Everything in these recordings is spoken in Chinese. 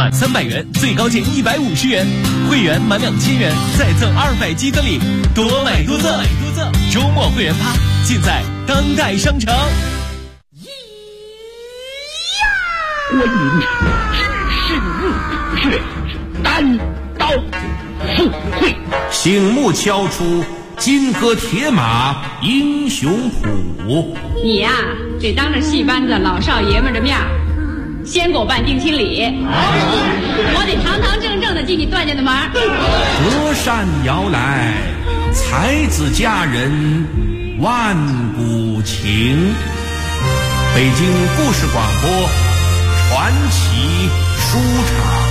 满300元最高减150元，会员满2000元再赠200积分礼，多买多赠。周末会员趴尽在当代商城。 观音只是入穴，单刀赴会， 醒目敲出金戈铁马英雄谱。 你呀，得当着戏班子老少爷们的面先给我办定亲礼，我得堂堂正正的进你段家的门。 隔山遥来，才子佳人万古情。北京故事广播传奇书场。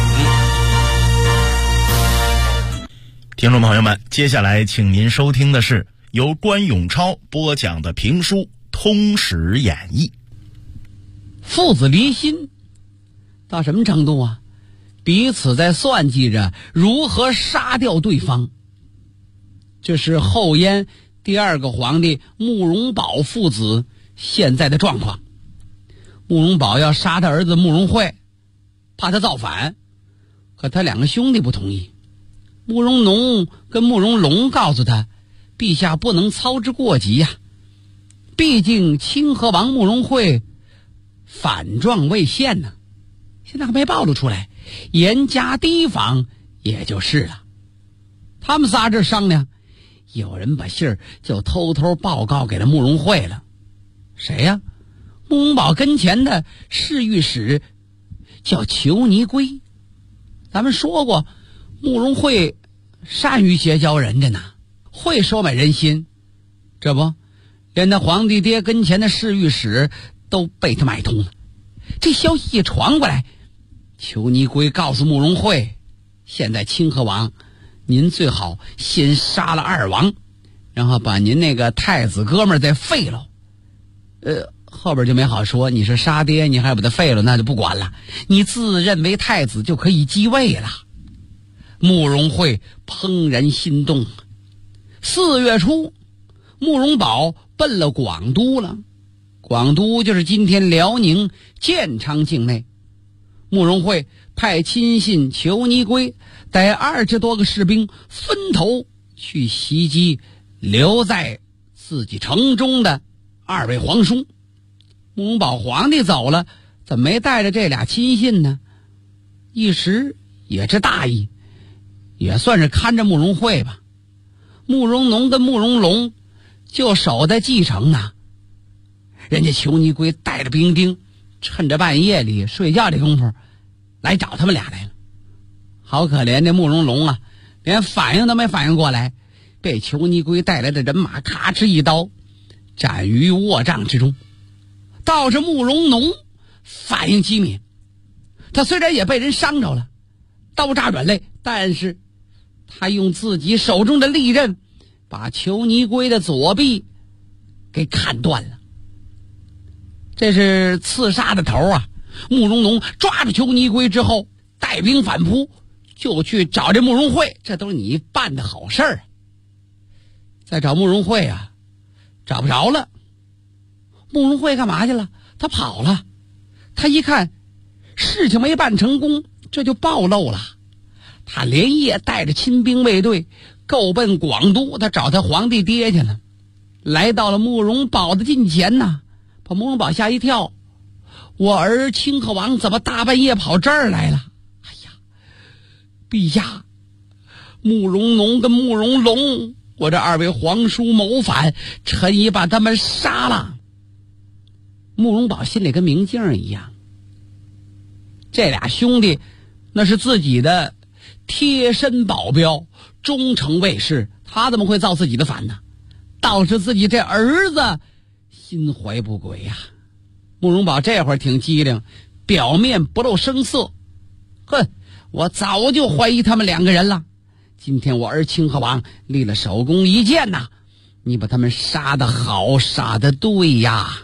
听众朋友们，接下来请您收听的是由关永超播讲的评书《通史演义》。 父子离心到什么程度啊？彼此在算计着如何杀掉对方。这是后燕第2个皇帝慕容宝父子现在的状况。慕容宝要杀他儿子慕容慧，怕他造反，可他2个兄弟不同意。慕容农跟慕容龙告诉他，陛下不能操之过急呀，毕竟清河王慕容慧反状未现呢，现在还没暴露出来，严加提防也就是了。他们仨这商量，有人把信儿就偷偷报告给了慕容慧了。谁呀？慕容宝跟前的侍御史叫裘尼圭。咱们说过，慕容慧善于结交人家呢，会收买人心，这不连他皇帝爹跟前的侍御史都被他买通了。这消息一传过来，裘尼圭告诉慕容慧，现在清河王您最好先杀了2王，然后把您那个太子哥们儿再废了。后边就没好说，你是杀爹你还把他废了，那就不管了，你自认为太子就可以继位了。慕容慧怦然心动。4月初，慕容宝奔了广都了。广都就是今天辽宁建昌境内。慕容慧派亲信裘尼圭带20多个士兵分头去袭击留在自己城中的2位皇叔。慕容宝皇帝走了，怎么没带着这俩亲信呢？一时也是大意，也算是看着慕容慧吧。慕容农跟慕容龙就守在蓟城呢，人家裘尼圭带着兵丁，趁着半夜里睡觉的功夫来找他们俩来了。好可怜的慕容龙啊，连反应都没反应过来，被裘尼圭带来的人马咔哧一刀斩于卧帐之中。倒是慕容农反应机敏，他虽然也被人伤着了，刀扎软肋，但是他用自己手中的利刃把裘尼圭的左臂给砍断了。这是刺杀的头啊！慕容农抓住裘尼圭之后，带兵反扑，就去找这慕容慧，这都是你办的好事儿。再找慕容慧啊，找不着了。慕容慧干嘛去了？他跑了。他一看事情没办成功，这就暴露了。他连夜带着亲兵卫队够奔广都，他找他皇帝爹去了。来到了慕容宝的近前呐，把慕容宝吓一跳，我儿清河王怎么大半夜跑这儿来了？哎呀，陛下，慕容农跟慕容龙，我这2位皇叔谋反，臣已把他们杀了。慕容宝心里跟明镜一样，这俩兄弟那是自己的贴身保镖，忠诚卫士，他怎么会造自己的反呢？倒是自己这儿子心怀不轨呀。慕容宝这会儿挺机灵，表面不露声色，哼，我早就怀疑他们2个人了。今天我儿清河王立了首功一件呐，你把他们杀得好，杀得对呀。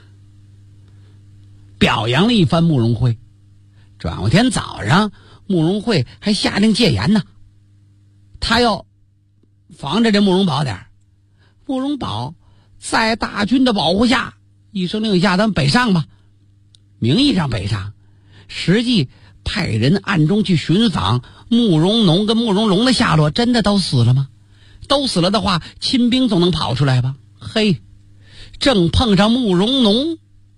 表扬了一番慕容慧。转过天早上，慕容慧还下令戒严呢，他要防着这慕容宝点儿。慕容宝在大军的保护下，一声令下，咱们北上吧。名义上北上，实际派人暗中去寻访慕容农跟慕容龙的下落，真的都死了吗？都死了的话，亲兵总能跑出来吧？嘿，正碰上慕容农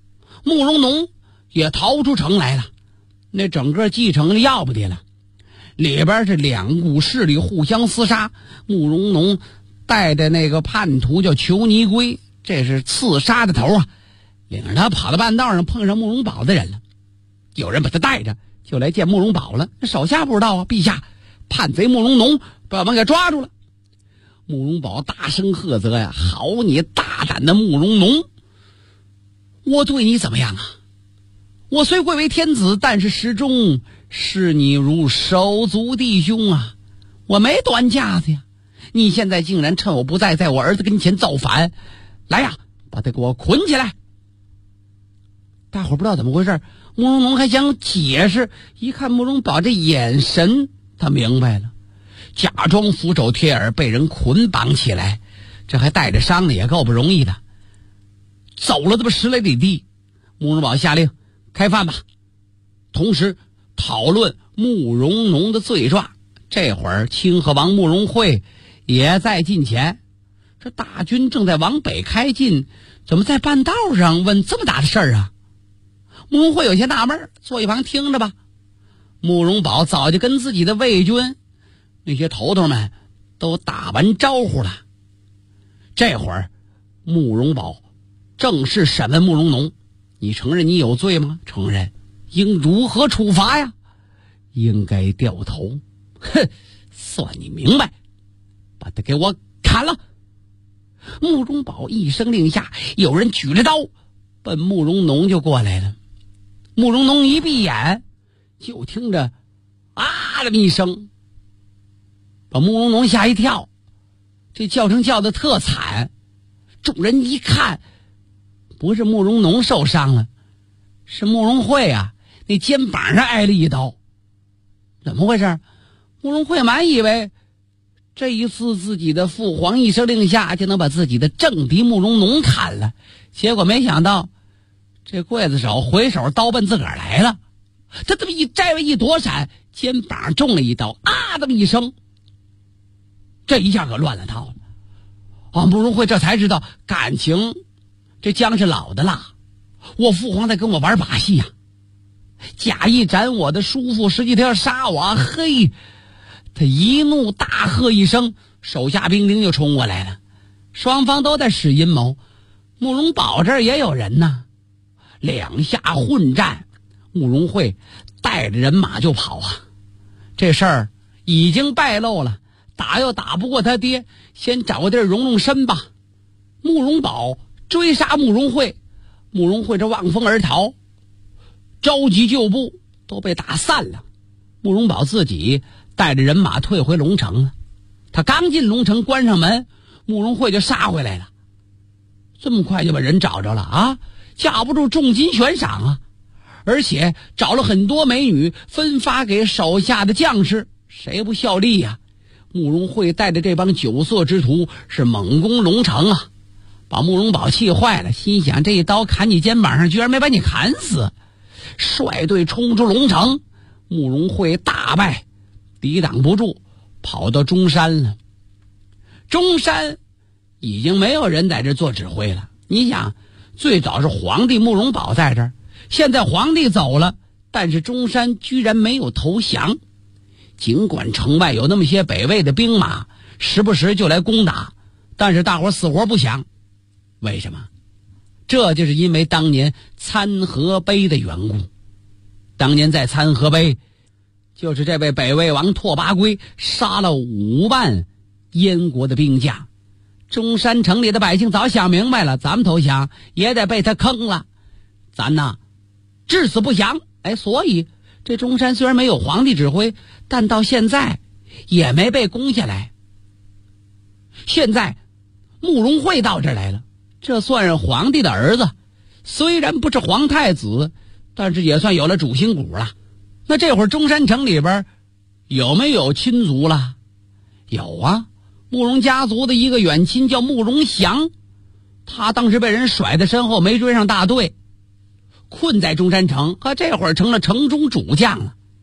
也逃出城来了，那整个继承要不得了，里边是两股势力互相厮杀。慕容农带着那个叛徒叫裘尼圭，这是刺杀的头啊，领着他跑到半道上碰上慕容宝的人了，有人把他带着就来见慕容宝了。手下不知道啊，陛下，叛贼慕容农把我们给抓住了。慕容宝大声喝责呀：好你大胆的慕容农，我对你怎么样啊？我虽贵为天子，但是始终视你如手足弟兄啊，我没端架子呀。你现在竟然趁我不在，在我儿子跟前造反，来呀，把他给我捆起来。大伙不知道怎么回事，慕容农还想解释，一看慕容宝这眼神，他明白了，假装俯首贴耳被人捆绑起来，这还带着伤的，也够不容易的。走了这么10来里地，慕容宝下令开饭吧，同时讨论慕容农的罪状。这会儿清河王慕容会也在近前，这大军正在往北开进，怎么在半道上问这么大的事儿啊？慕容会有些纳闷，坐一旁听着吧。慕容宝早就跟自己的卫军那些头头们都打完招呼了。这会儿慕容宝正式审问慕容农，你承认你有罪吗？承认。应如何处罚呀？应该掉头。哼，算你明白，把他给我砍了。慕容宝一声令下，有人举了刀奔慕容农就过来了。慕容农一闭眼，就听着啊这么一声，把慕容农吓一跳，这叫声叫得特惨。众人一看，不是慕容农受伤了，是慕容会啊，那肩膀上挨了一刀。怎么回事？慕容会满以为这一次自己的父皇一声令下就能把自己的政敌慕容农砍了，结果没想到这刽子手回手刀奔自个儿来了。他这么一摘一躲闪，肩膀中了一刀，啊这么一声，这一下可乱了套了啊！慕容会这才知道，感情这姜是老的辣，我父皇在跟我玩把戏呀，假意斩我的叔父，实际他要杀我。嘿，他一怒大喝一声，手下兵丁就冲过来了，双方都在使阴谋。慕容宝这儿也有人呢，两下混战，慕容会带着人马就跑啊。这事儿已经败露了，打又打不过他爹，先找个地儿容容身吧。慕容宝追杀慕容会，慕容会这望风而逃，着急救部都被打散了。慕容宝自己带着人马退回龙城了。他刚进龙城关上门，慕容会就杀回来了。这么快就把人找着了啊，架不住重金悬赏啊，而且找了很多美女分发给手下的将士，谁不效力呀？慕容会带着这帮酒色之徒是猛攻龙城啊，把慕容宝气坏了，心想这一刀砍你肩膀上居然没把你砍死，率队冲出龙城。慕容会大败，抵挡不住，跑到中山了。中山已经没有人在这做指挥了。你想，最早是皇帝慕容宝在这儿，现在皇帝走了，但是中山居然没有投降。尽管城外有那么些北魏的兵马，时不时就来攻打，但是大伙死活不降。为什么？这就是因为当年参合碑的缘故。当年在参合碑，就是这位北魏王拓跋圭杀了5万燕国的兵将。中山城里的百姓早想明白了，咱们投降也得被他坑了，咱呐至死不降。所以这中山虽然没有皇帝指挥，但到现在也没被攻下来。现在慕容会到这儿来了，这算是皇帝的儿子，虽然不是皇太子，但是也算有了主心骨了。那这会儿中山城里边有没有亲族了？有啊，慕容家族的一个远亲叫慕容祥，他当时被人甩在身后，没追上大队，困在中山城，这会儿成了城中主将了。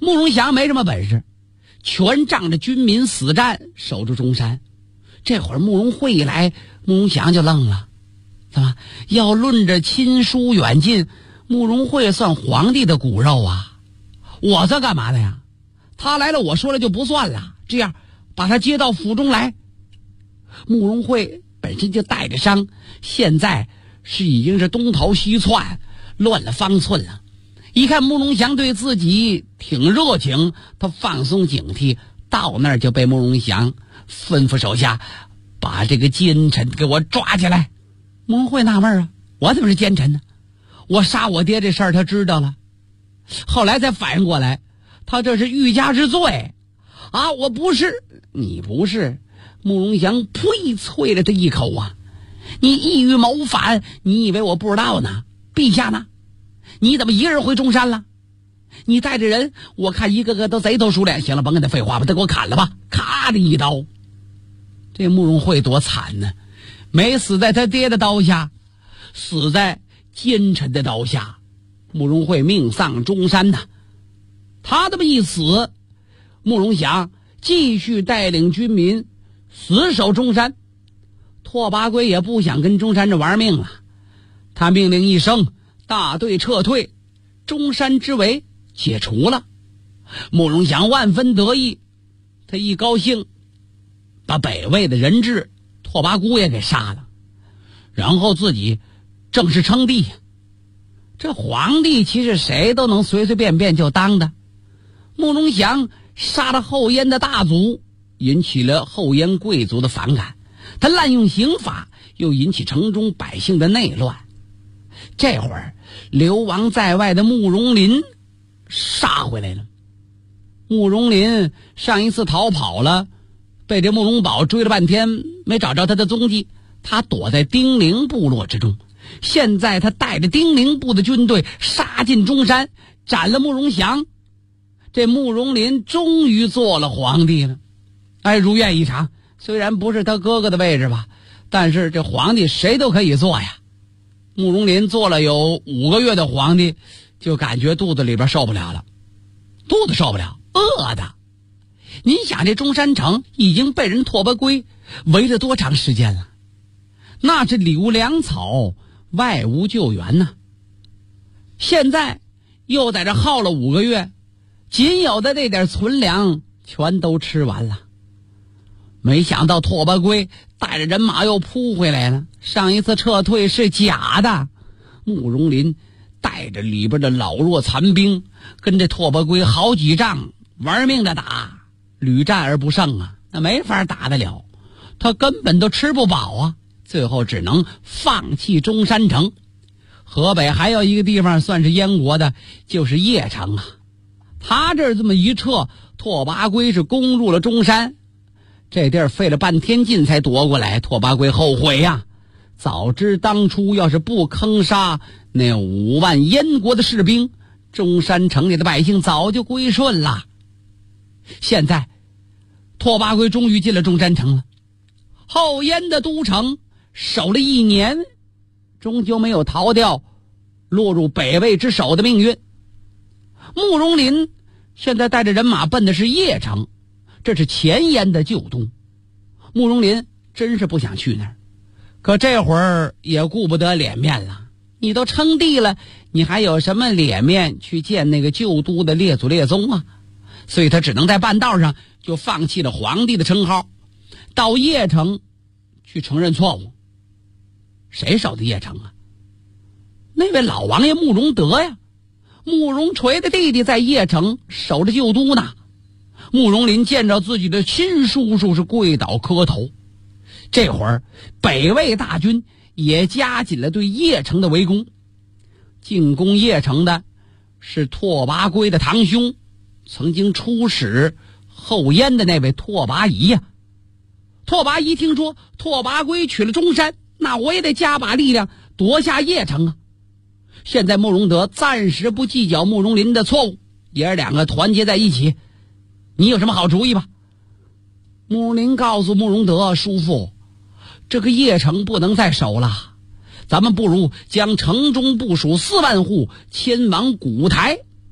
慕容祥没什么本事，全仗着军民死战守住中山。这会儿慕容慧一来，慕容祥就愣了，怎么要论着亲疏远近，慕容慧算皇帝的骨肉啊？我这干嘛的呀？他来了，我说了就不算了。这样，把他接到府中来。慕容慧本身就带着伤，现在已经是东逃西窜，乱了方寸了。一看慕容祥对自己挺热情，他放松警惕，到那儿就被慕容祥吩咐手下把这个奸臣给我抓起来。慕容慧纳闷啊，我怎么是奸臣呢？我杀我爹这事儿他知道了，后来才反应过来，他这是欲加之罪啊！我不是，你不是。慕容祥呸啐了他一口啊！你意欲谋反，你以为我不知道呢？陛下呢？你怎么一个人回中山了？你带着人，我看一个个都贼头鼠脸。行了，甭跟他废话，把他给我砍了吧！咔的一刀。这慕容慧多惨呢，没死在他爹的刀下，死在奸臣的刀下。慕容慧命丧中山呐。他这么一死，慕容祥继续带领军民死守中山。拓跋圭也不想跟中山这玩命了，他命令一声，大队撤退，中山之围解除了。慕容祥万分得意，他一高兴，把北魏的人质拓跋孤也给杀了，然后自己正式称帝。这皇帝其实谁都能随随便便就当的。慕容祥杀了后燕的大族，引起了后燕贵族的反感，他滥用刑法，又引起城中百姓的内乱。这会儿流亡在外的慕容林杀回来了。慕容林上一次逃跑了，被这慕容宝追了半天没找着他的踪迹，他躲在丁零部落之中。现在他带着丁零部的军队杀进中山，斩了慕容祥。这慕容林终于做了皇帝了，如愿以偿。虽然不是他哥哥的位置吧，但是这皇帝谁都可以做呀。慕容林做了有5个月的皇帝，就感觉肚子里边受不了了，肚子受不了，饿的。您想这中山城已经被人拓跋圭围了多长时间了？那是里无粮草，外无救援呢。现在又在这耗了5个月，仅有的那点存粮全都吃完了。没想到拓跋圭带着人马又扑回来了，上一次撤退是假的。慕容林带着里边的老弱残兵，跟这拓跋圭好几仗玩命的打，屡战而不胜啊，那没法打得了，他根本都吃不饱啊，最后只能放弃中山城。河北还有一个地方算是燕国的，就是邺城啊。他这这么一撤，拓跋圭是攻入了中山，这地儿费了半天劲才夺过来。拓跋圭后悔呀，早知当初要是不坑杀那5万燕国的士兵，中山城里的百姓早就归顺了。现在拓跋圭终于进了中山城了，后燕的都城守了1年，终究没有逃掉落入北魏之手的命运。慕容林现在带着人马奔的是邺城，这是前燕的旧都。慕容林真是不想去那儿，可这会儿也顾不得脸面了。你都称帝了，你还有什么脸面去见那个旧都的列祖列宗啊？所以他只能在半道上就放弃了皇帝的称号，到邺城去承认错误。谁守的邺城啊？那位老王爷慕容德呀，慕容垂的弟弟在邺城守着旧都呢。慕容林见着自己的亲叔叔是跪倒磕头。这会儿北魏大军也加紧了对邺城的围攻。进攻邺城的是拓跋圭的堂兄，曾经出使后燕的那位拓跋仪呀。拓跋仪听说拓跋圭取了中山，那我也得加把力量夺下邺城啊。现在慕容德暂时不计较慕容林的错误，爷儿两个团结在一起，你有什么好主意吧？慕容林告诉慕容德，叔父，这个邺城不能再守了，咱们不如将城中部署4万户迁往古台，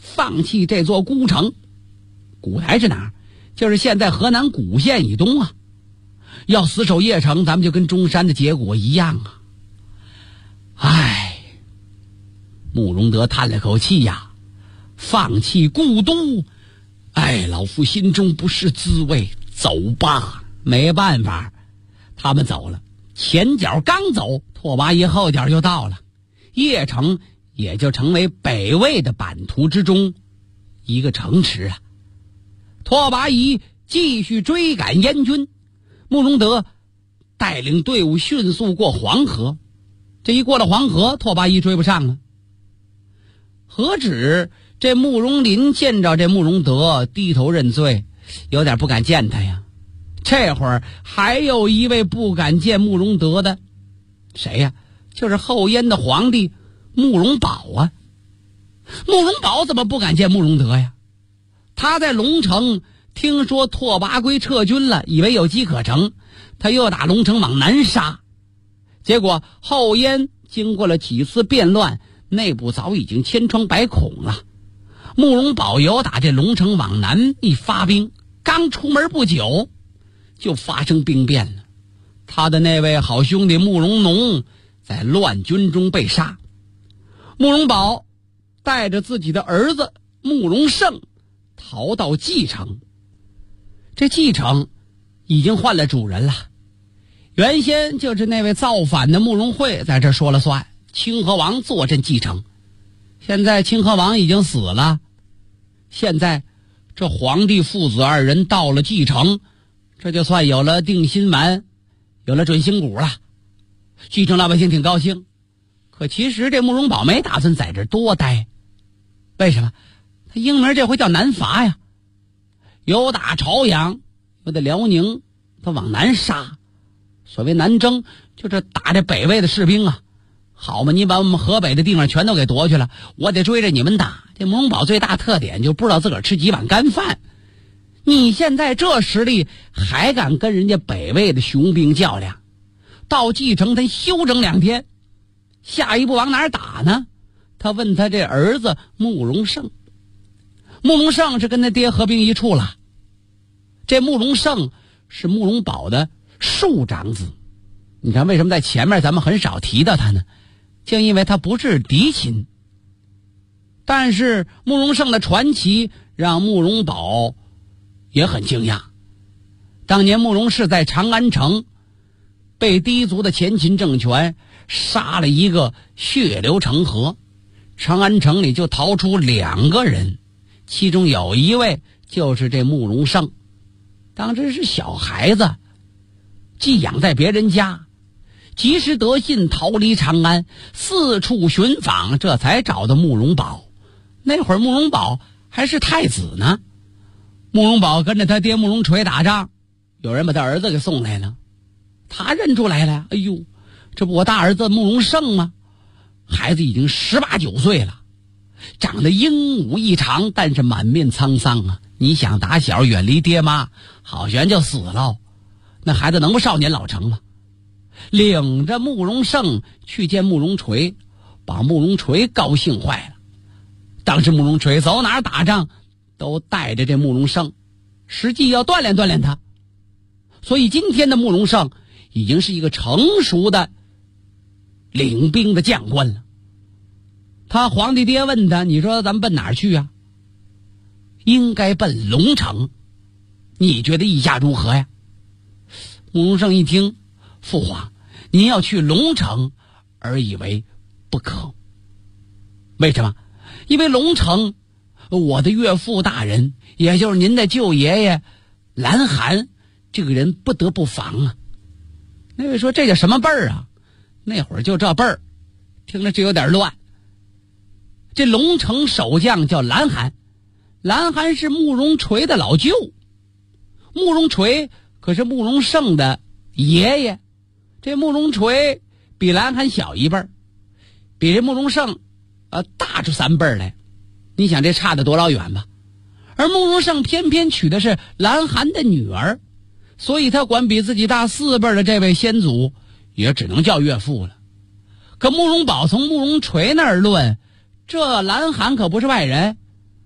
放弃这座孤城。古台是哪儿？就是现在河南谷县以东啊。要死守邺城，咱们就跟中山的结果一样啊。唉，慕容德叹了口气呀，放弃故都，哎，老夫心中不是滋味，走吧。没办法，他们走了，前脚刚走，拓跋仪后脚就到了，邺城也就成为北魏的版图之中一个城池啊。拓跋仪继续追赶燕军，慕容德带领队伍迅速过黄河。这一过了黄河，拓跋仪追不上了。何止这慕容林见着这慕容德低头认罪，有点不敢见他呀。这会儿还有一位不敢见慕容德的，谁呀？就是后燕的皇帝慕容宝啊。慕容宝怎么不敢见慕容德呀？他在龙城听说拓跋圭撤军了，以为有机可乘，他又打龙城往南杀。结果后燕经过了几次变乱，内部早已经千疮百孔了。慕容宝由打这龙城往南一发兵，刚出门不久就发生兵变了。他的那位好兄弟慕容农在乱军中被杀。慕容宝带着自己的儿子慕容盛逃到蓟城。这蓟城已经换了主人了，原先就是那位造反的慕容慧在这说了算，清河王坐镇蓟城。现在清河王已经死了，现在这皇帝父子二人到了蓟城，这就算有了定心丸，有了准心骨了。蓟城老百姓挺高兴，可其实这慕容宝没打算在这多待。为什么？他英名这回叫南伐呀，由打朝阳又得辽宁，他往南杀。所谓南征，就是打这北魏的士兵啊。好嘛，你把我们河北的地方全都给夺去了，我得追着你们打。这慕容宝最大特点就不知道自个儿吃几碗干饭。你现在这实力还敢跟人家北魏的雄兵较量？到蓟城他休整2天，下一步往哪儿打呢？他问他这儿子慕容盛。慕容盛是跟他爹合兵一处了。这慕容盛是慕容宝的庶长子。你看为什么在前面咱们很少提到他呢？正因为他不是嫡亲。但是慕容盛的传奇让慕容宝也很惊讶。当年慕容氏在长安城被氐族的前秦政权杀了一个血流成河，长安城里就逃出2个人，其中有一位就是这慕容盛。当时是小孩子，寄养在别人家，及时得信逃离长安，四处寻访，这才找到慕容宝。那会儿慕容宝还是太子呢。慕容宝跟着他爹慕容垂打仗，有人把他儿子给送来了，他认出来了，哎呦，这不我大儿子慕容盛吗？孩子已经18、19岁了，长得英武异常，但是满面沧桑啊。你想打小远离爹妈，好悬就死了，那孩子能不少年老成吗？领着慕容盛去见慕容垂，把慕容垂高兴坏了。当时慕容垂走哪儿打仗都带着这慕容盛，实际要锻炼锻炼他。所以今天的慕容盛已经是一个成熟的领兵的将官了。他皇帝爹问他，你说咱们奔哪儿去啊？应该奔龙城，你觉得意下如何呀？慕容盛一听，父皇，您要去龙城，而以为不可。为什么？因为龙城，我的岳父大人，也就是您的舅爷爷蓝韩，这个人不得不防啊。那位说这叫什么辈儿啊？那会儿就这辈儿，听着这有点乱。这龙城守将叫蓝韩，蓝韩是慕容垂的老舅，慕容垂可是慕容盛的爷爷。这慕容垂比蓝韩小一辈儿，比这慕容盛大出3辈儿来。你想这差得多老远吧？而慕容盛偏偏娶的是蓝韩的女儿，所以他管比自己大4辈的这位先祖也只能叫岳父了。可慕容宝从慕容垂那儿论，这蓝韩可不是外人，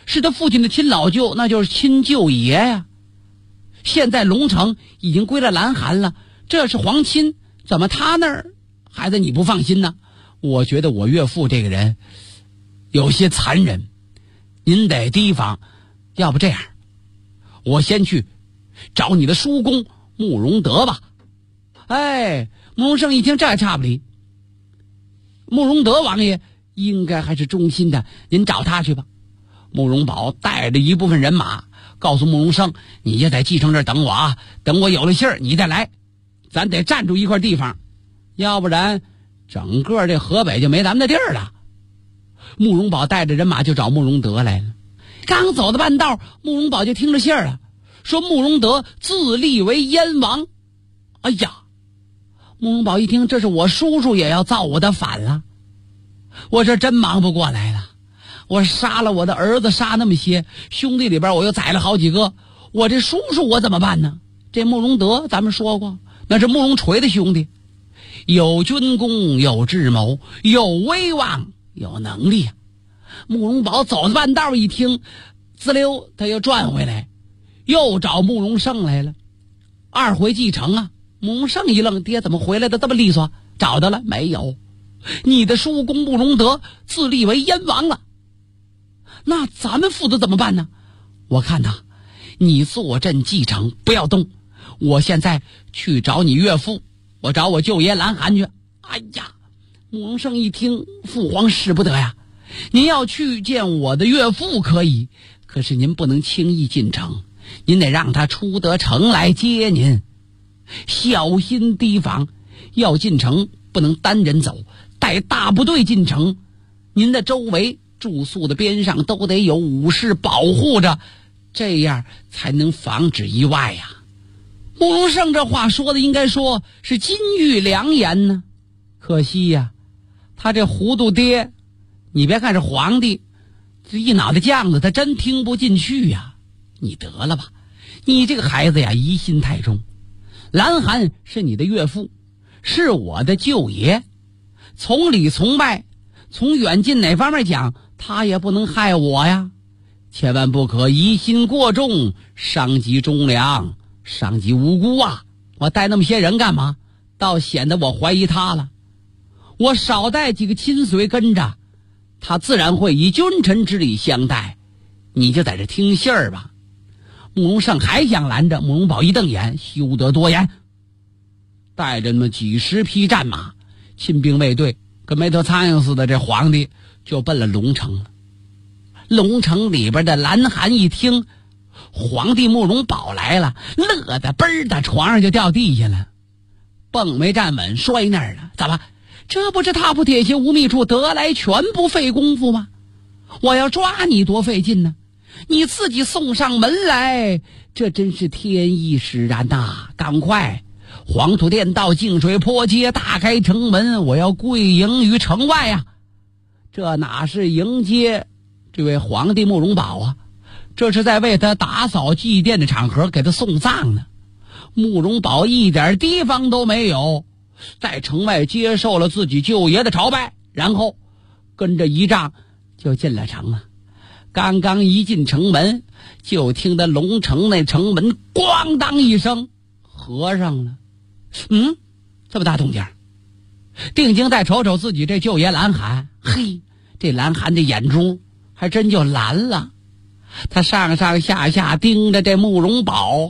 是他父亲的亲老舅，那就是亲舅爷呀。现在龙城已经归了蓝寒了，这是皇亲，怎么他那儿孩子你不放心呢？我觉得我岳父这个人有些残忍，您得提防。要不这样，我先去找你的叔公慕容德吧。哎，慕容胜一听这还差不离，慕容德王爷应该还是忠心的，您找他去吧。慕容宝带着一部分人马告诉慕容胜，你就在继承这儿等我啊，等我有了信儿你再来，咱得站住一块地方，要不然整个这河北就没咱们的地儿了。慕容宝带着人马就找慕容德来了，刚走到半道，慕容宝就听着信儿了，说慕容德自立为燕王。哎呀，慕容宝一听，这是我叔叔也要造我的反了，我这真忙不过来了。我杀了我的儿子，杀那么些兄弟里边我又宰了好几个，我这叔叔我怎么办呢？这慕容德咱们说过，那是慕容垂的兄弟，有军功，有智谋，有威望，有能力。慕容宝走了半道一听，滋溜他又转回来，又找慕容胜来了。二回继承啊！慕容胜一愣，爹怎么回来的这么利索？找到了没有？你的叔公慕容德自立为燕王了，那咱们父子怎么办呢？我看呐，你坐镇继承，不要动。我现在去找你岳父，我找我舅爷蓝寒去。哎呀，慕容胜一听，父皇使不得呀！您要去见我的岳父可以，可是您不能轻易进城，您得让他出得城来接您，小心提防。要进城不能单人走，带大部队进城，您的周围住宿的边上都得有武士保护着，这样才能防止意外呀。慕容胜这话说的应该说是金玉良言呢，可惜呀，他这糊涂爹，你别看是皇帝，这一脑袋犟子，他真听不进去呀。你得了吧，你这个孩子呀，疑心太重。蓝寒是你的岳父，是我的舅爷，从里从外，从远近哪方面讲，他也不能害我呀。千万不可疑心过重，伤及忠良，伤及无辜啊！我带那么些人干嘛？倒显得我怀疑他了。我少带几个亲随跟着，他自然会以君臣之礼相待。你就在这听信儿吧。慕容胜还想拦着，慕容宝一瞪眼，休得多言。带着那么几十匹战马，亲兵卫队，跟没头苍蝇似的，这皇帝就奔了龙城了。龙城里边的蓝寒一听皇帝慕容宝来了，乐得嘣的床上就掉地下了，蹦没站稳，摔那儿了。怎么？这不是踏破铁鞋无觅处，得来全不费功夫吗？我要抓你多费劲呢，你自己送上门来，这真是天意使然呐！赶快，黄土店到净水坡街，大开城门，我要跪迎于城外啊！这哪是迎接这位皇帝慕容宝啊，这是在为他打扫祭奠的场合，给他送葬呢。慕容宝一点提防都没有，在城外接受了自己舅爷的朝拜，然后跟着仪仗就进了城了。刚刚一进城门，就听得龙城那城门咣当一声合上了。这么大动静，定睛再瞅瞅自己这舅爷蓝寒，嘿，这蓝寒的眼珠还真就蓝了，他上上下下盯着这慕容宝，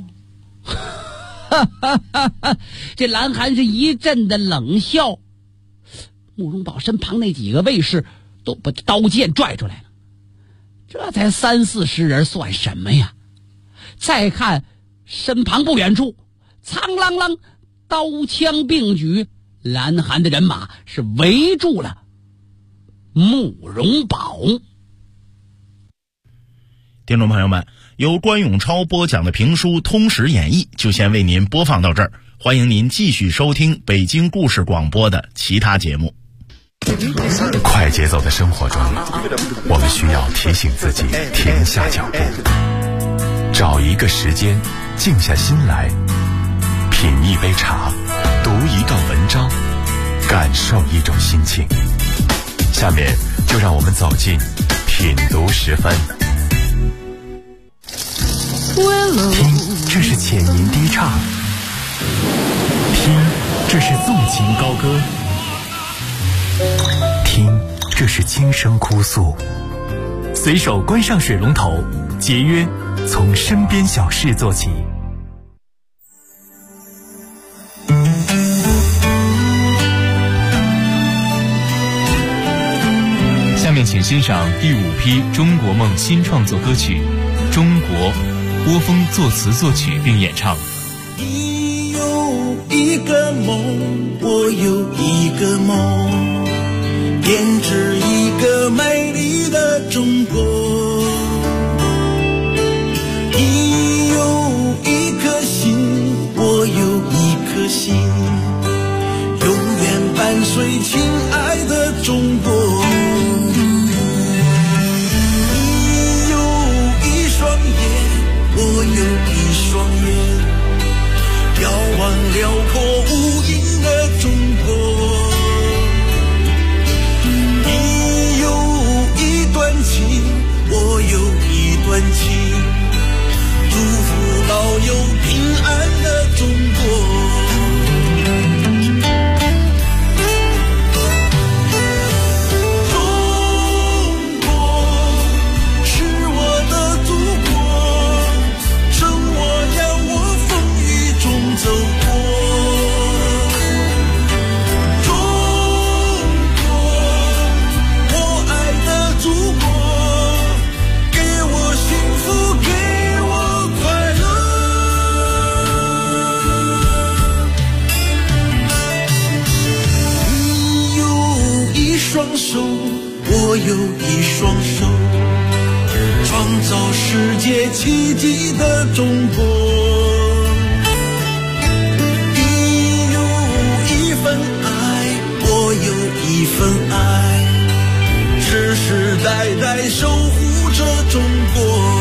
这蓝寒是一阵的冷笑。慕容宝身旁那几个卫士都把刀剑拽出来了，这才30-40人算什么呀？再看身旁不远处，苍啷啷刀枪并举，蓝寒的人马是围住了慕容宝。 听众朋友们，由关永超播讲的评书《通史演义》就先为您播放到这儿，欢迎您继续收听北京故事广播的其他节目。 快节奏的生活中，我们需要提醒自己停下脚步，找一个时间静下心来，品一杯茶，读一段文章，感受一种心情。下面就让我们走进品读时分。 听，这是浅吟低唱；听，这是纵情高歌；听，这是轻声哭诉。随手关上水龙头，节约从身边小事做起。 下面请欣赏第5批中国梦新创作歌曲《中国》，郭峰作词作曲并演唱。 你有一个梦，我有一个梦，编织一个美丽的中国。你有一颗心，我有一颗心，永远伴随亲爱的中国。我有一双眼，遥望辽阔无垠的中国。你有一段情，我有一段情，祝福老友平安的中国。我有一双手，创造世界奇迹的中国。你有一份爱，我有一份爱，世世代代守护着中国。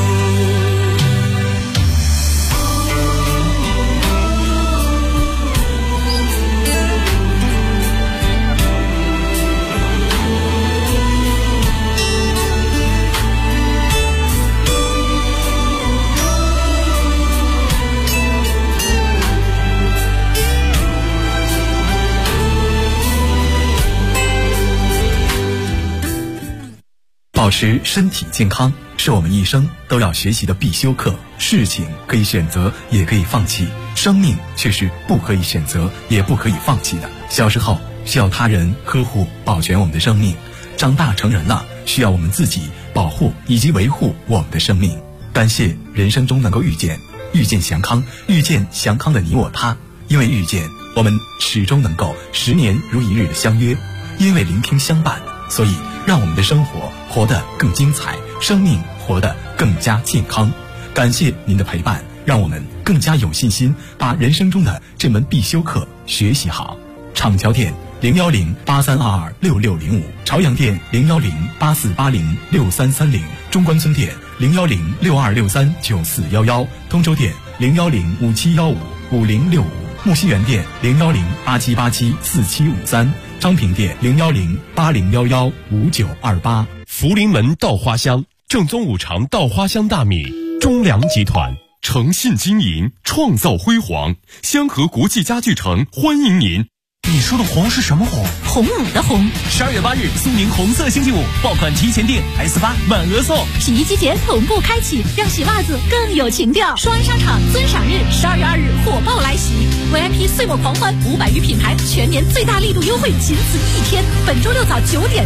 保持身体健康是我们一生都要学习的必修课。事情可以选择，也可以放弃，生命却是不可以选择，也不可以放弃的。小时候需要他人呵护保全我们的生命，长大成人了需要我们自己保护以及维护我们的生命。感谢人生中能够遇见祥康，遇见祥康的你我他。因为遇见，我们始终能够10年如一日的相约；因为聆听相伴，所以让我们的生活活得更精彩，生命活得更加健康。感谢您的陪伴，让我们更加有信心把人生中的这门必修课学习好。厂桥店01083226605，朝阳店01084806330，中关村店01062639411，通州店01057155065，木樨园店01087874753，昌平店01080115928。 福临门稻花香，正宗五常稻花香大米，中粮集团诚信经营，创造辉煌。香河国际家具城欢迎您。 你说的红是什么红？ 红五的红。 12月8日，苏宁红色星期五，爆款提前订 S8满额送。 洗衣机节同步开启，让洗袜子更有情调。双安商场尊赏日12月2日火爆来袭 ，VIP 岁末狂欢500余品牌全年最大力度优惠，仅此一天。本周六早9点。